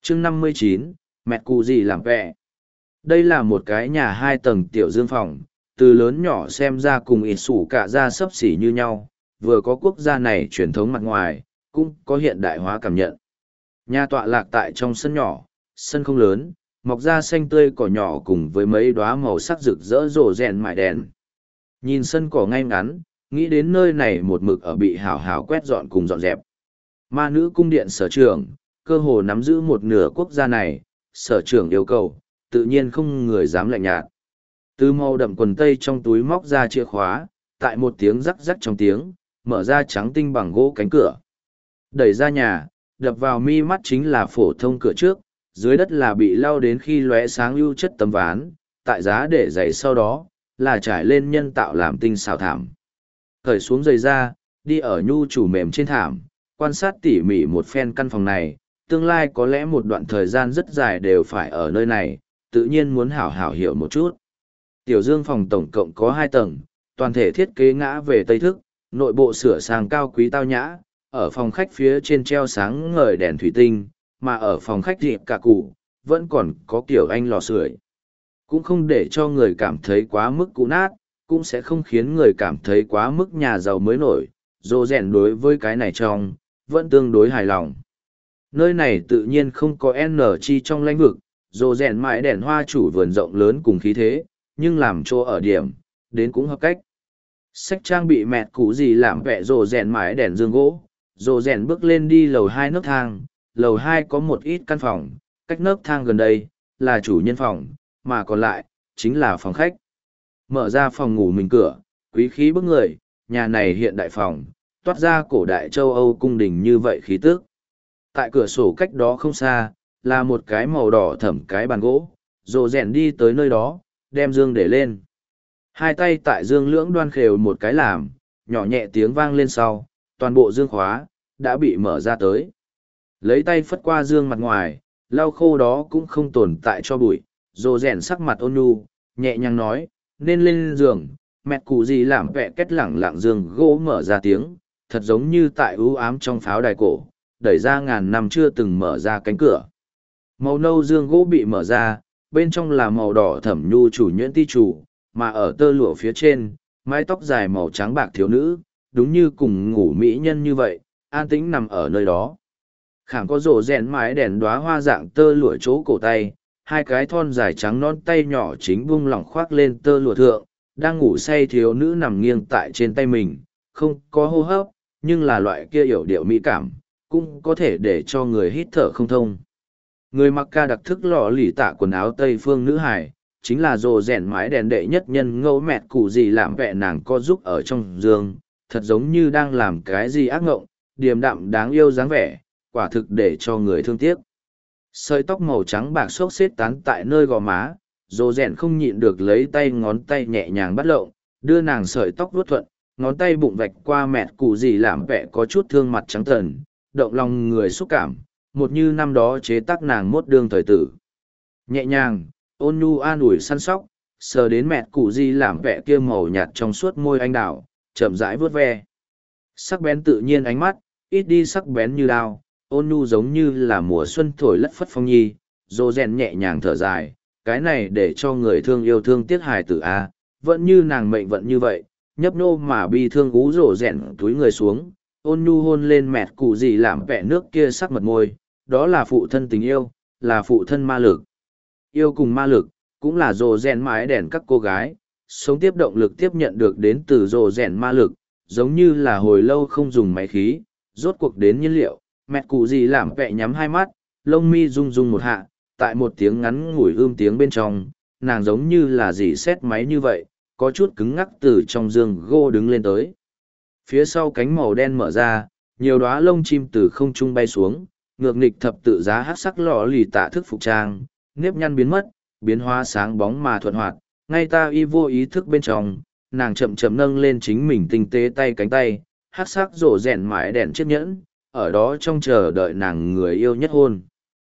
chương 59, mẹ cụ gì làm vẹ. Đây là một cái nhà 2 tầng tiểu dương phòng, từ lớn nhỏ xem ra cùng ít sủ cả ra xấp xỉ như nhau, vừa có quốc gia này truyền thống mặt ngoài, cũng có hiện đại hóa cảm nhận. Nhà tọa lạc tại trong sân nhỏ, sân không lớn, mọc ra xanh tươi cỏ nhỏ cùng với mấy đóa màu sắc rực rỡ rộ rèn mại đèn. Nhìn sân cỏ ngay ngắn, nghĩ đến nơi này một mực ở bị hảo hảo quét dọn cùng dọn dẹp. Ma nữ cung điện sở trưởng, cơ hồ nắm giữ một nửa quốc gia này, sở trưởng yêu cầu, tự nhiên không người dám lạnh nhạt. Từ màu đậm quần tây trong túi móc ra chìa khóa, tại một tiếng rắc rắc trong tiếng, mở ra trắng tinh bằng gỗ cánh cửa. Đẩy ra nhà, đập vào mi mắt chính là phổ thông cửa trước, dưới đất là bị lau đến khi lóe sáng ưu chất tấm ván, tại giá để giày sau đó, là trải lên nhân tạo làm tinh xào thảm. Cởi xuống giày ra, đi ở nhu chủ mềm trên thảm, quan sát tỉ mỉ một phen căn phòng này, tương lai có lẽ một đoạn thời gian rất dài đều phải ở nơi này, tự nhiên muốn hảo hảo hiểu một chút. Tiểu dương phòng tổng cộng có 2 tầng, toàn thể thiết kế ngã về Tây thức, nội bộ sửa sang cao quý tao nhã, ở phòng khách phía trên treo sáng ngời đèn thủy tinh, mà ở phòng khách dịp cả cụ, vẫn còn có kiểu anh lò sưởi. Cũng không để cho người cảm thấy quá mức cũ nát, cũng sẽ không khiến người cảm thấy quá mức nhà giàu mới nổi, dồ rèn đối với cái này trong, vẫn tương đối hài lòng. Nơi này tự nhiên không có N chi trong lãnh vực, dồ rèn mãi đèn hoa chủ vườn rộng lớn cùng khí thế, nhưng làm chỗ ở điểm, đến cũng hợp cách. Sách trang bị mẹt cũ gì làm vẹ dồ rèn mãi đèn dương gỗ, dồ rèn bước lên đi lầu 2 nấc thang, lầu 2 có một ít căn phòng, cách nấc thang gần đây, là chủ nhân phòng, mà còn lại, chính là phòng khách. Mở ra phòng ngủ mình cửa, quý khí bức người, nhà này hiện đại phòng, toát ra cổ đại châu Âu cung đình như vậy khí tức. Tại cửa sổ cách đó không xa, là một cái màu đỏ thẫm cái bàn gỗ, rồ rèn đi tới nơi đó, đem dương để lên. Hai tay tại dương lưỡng đoan khều một cái làm, nhỏ nhẹ tiếng vang lên sau, toàn bộ dương khóa, đã bị mở ra tới. Lấy tay phất qua dương mặt ngoài, lau khô đó cũng không tồn tại cho bụi, rồ rèn sắc mặt ôn nhu, nhẹ nhàng nói, nên lên giường, mẹ cụ gì làm vẹ kết lẳng lặng giường gỗ mở ra tiếng, thật giống như tại ưu ám trong pháo đài cổ, đẩy ra ngàn năm chưa từng mở ra cánh cửa. Màu nâu dương gỗ bị mở ra, bên trong là màu đỏ thẩm nhu chủ nhuyễn ti chủ, mà ở tơ lụa phía trên, mái tóc dài màu trắng bạc thiếu nữ, đúng như cùng ngủ mỹ nhân như vậy, an tĩnh nằm ở nơi đó. Khảm có rổ rèn mái đèn đóa hoa dạng tơ lụa chỗ cổ tay, hai cái thon dài trắng non tay nhỏ chính bung lỏng khoác lên tơ lụa thượng, đang ngủ say thiếu nữ nằm nghiêng tại trên tay mình, không có hô hấp, nhưng là loại kia yểu điệu mỹ cảm, cũng có thể để cho người hít thở không thông. Người mặc ca đặc thức lọ lì tạ quần áo Tây phương nữ hải, chính là rồ rèn mái đèn đệ nhất nhân ngẫu mẹt cụ gì làm vẹ nàng co giúp ở trong giường, thật giống như đang làm cái gì ác ngộng, điềm đạm đáng yêu dáng vẻ, quả thực để cho người thương tiếc. Sợi tóc màu trắng bạc xốc xếp tán tại nơi gò má, rồ rèn không nhịn được lấy tay ngón tay nhẹ nhàng bắt lộng, đưa nàng sợi tóc vuốt thuận, ngón tay bụng vạch qua mẹt cụ gì làm vẹ có chút thương mặt trắng tần, động lòng người xúc cảm, một như năm đó chế tác nàng mốt đương thời tử. Nhẹ nhàng, ôn nhu an ủi săn sóc, sờ đến mẹt cụ gì làm vẹ kia màu nhạt trong suốt môi anh đào, chậm rãi vuốt ve. Sắc bén tự nhiên ánh mắt, ít đi sắc bén như đao, ôn nhu giống như là mùa xuân thổi lất phất phong nhi, dô rèn nhẹ nhàng thở dài, cái này để cho người thương yêu thương tiếc hài tử a, vẫn như nàng mệnh vận như vậy, nhấp nô mà bi thương ú rổ rèn túi người xuống, ôn nhu hôn lên mẹt cụ gì làm vẹ nước kia sắc mật môi, đó là phụ thân tình yêu, là phụ thân ma lực. Yêu cùng ma lực, cũng là rồ rèn mái đèn các cô gái, sống tiếp động lực tiếp nhận được đến từ rồ rèn ma lực, giống như là hồi lâu không dùng máy khí, rốt cuộc đến nhiên liệu, mẹt cụ gì làm vẹ nhắm hai mắt, lông mi rung rung một hạ, tại một tiếng ngắn ngủi tiếng bên trong, nàng giống như là dỉ xét máy như vậy, có chút cứng ngắc từ trong giường gỗ đứng lên tới. Phía sau cánh màu đen mở ra, nhiều đóa lông chim từ không trung bay xuống, ngược nghịch thập tự giá hát sắc lọ lì tạ thức phục trang, nếp nhăn biến mất, biến hóa sáng bóng mà thuận hoạt, ngay ta y vô ý thức bên trong, nàng chậm chậm nâng lên chính mình tinh tế tay cánh tay, hát sắc rổ rèn mãi đèn chiếc nhẫn, ở đó trong chờ đợi nàng người yêu nhất hôn.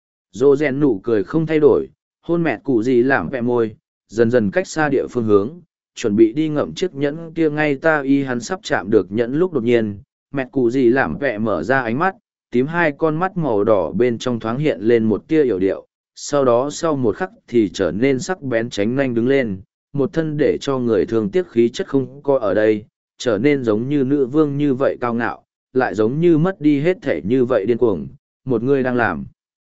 Rổ rèn nụ cười không thay đổi, hôn mẹt cụ gì làm vẹ môi, dần dần cách xa địa phương hướng, chuẩn bị đi ngậm chiếc nhẫn kia ngay ta y hắn sắp chạm được nhẫn lúc đột nhiên, mẹt cụ gì làm vẹ mở ra ánh mắt, tím hai con mắt màu đỏ bên trong thoáng hiện lên một tia yểu điệu, sau đó sau một khắc thì trở nên sắc bén tránh nanh đứng lên, một thân để cho người thường tiếc khí chất không có ở đây, trở nên giống như nữ vương như vậy cao ngạo, lại giống như mất đi hết thể như vậy điên cuồng, một người đang làm.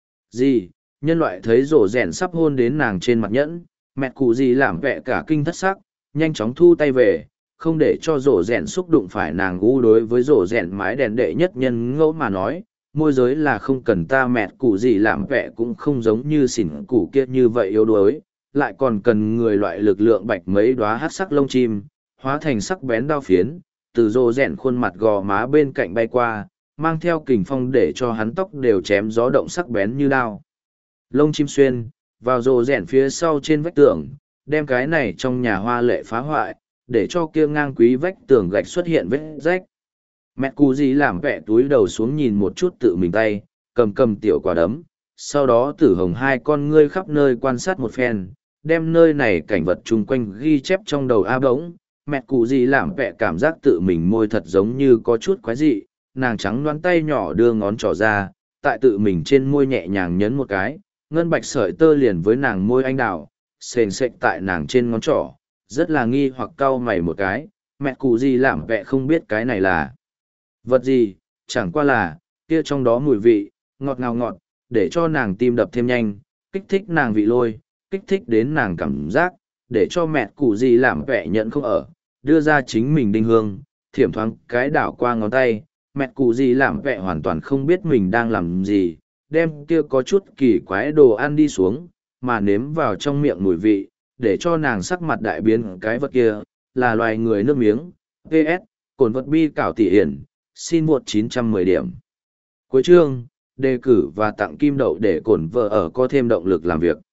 Gì, nhân loại thấy rổ rèn sắp hôn đến nàng trên mặt nhẫn, mẹ cụ gì làm vẻ cả kinh thất sắc, nhanh chóng thu tay về, không để cho rổ rèn xúc đụng phải nàng u đối với rổ rèn mái đèn đệ nhất nhân ngẫu mà nói. Môi giới là không cần ta mẹ cụ gì làm vẻ cũng không giống như xỉn cụ kia như vậy yếu đuối, lại còn cần người loại lực lượng bạch mấy đóa hát sắc lông chim, hóa thành sắc bén đao phiến, từ rô rèn khuôn mặt gò má bên cạnh bay qua, mang theo kình phong để cho hắn tóc đều chém gió động sắc bén như đao. Lông chim xuyên, vào rô rèn phía sau trên vách tường, đem cái này trong nhà hoa lệ phá hoại, để cho kia ngang quý vách tường gạch xuất hiện vết rách. Mẹ cụ gì làm vẻ túi đầu xuống nhìn một chút tự mình tay, cầm tiểu quả đấm, sau đó tử hồng hai con ngươi khắp nơi quan sát một phen, đem nơi này cảnh vật chung quanh ghi chép trong đầu a bỗng. Mẹ cụ gì làm vẻ cảm giác tự mình môi thật giống như có chút quái dị, nàng trắng đoán tay nhỏ đưa ngón trỏ ra, tại tự mình trên môi nhẹ nhàng nhấn một cái, ngân bạch sợi tơ liền với nàng môi anh đào, sền sệt tại nàng trên ngón trỏ, rất là nghi hoặc cau mày một cái, mẹ cụ gì làm vẻ không biết cái này là vật gì, chẳng qua là, kia trong đó mùi vị, ngọt ngào ngọt, để cho nàng tim đập thêm nhanh, kích thích nàng vị lôi, kích thích đến nàng cảm giác, để cho mẹ cụ gì làm vẻ nhận không ở, đưa ra chính mình đinh hương, thiểm thoáng cái đảo qua ngón tay, mẹ cụ gì làm vẻ hoàn toàn không biết mình đang làm gì, đem kia có chút kỳ quái đồ ăn đi xuống, mà nếm vào trong miệng mùi vị, để cho nàng sắc mặt đại biến cái vật kia, là loài người nước miếng, PS, cồn vật bi cảo tỉ hiển, xin một 910 điểm. Cuối chương, đề cử và tặng kim đậu để cổn vợ ở có thêm động lực làm việc.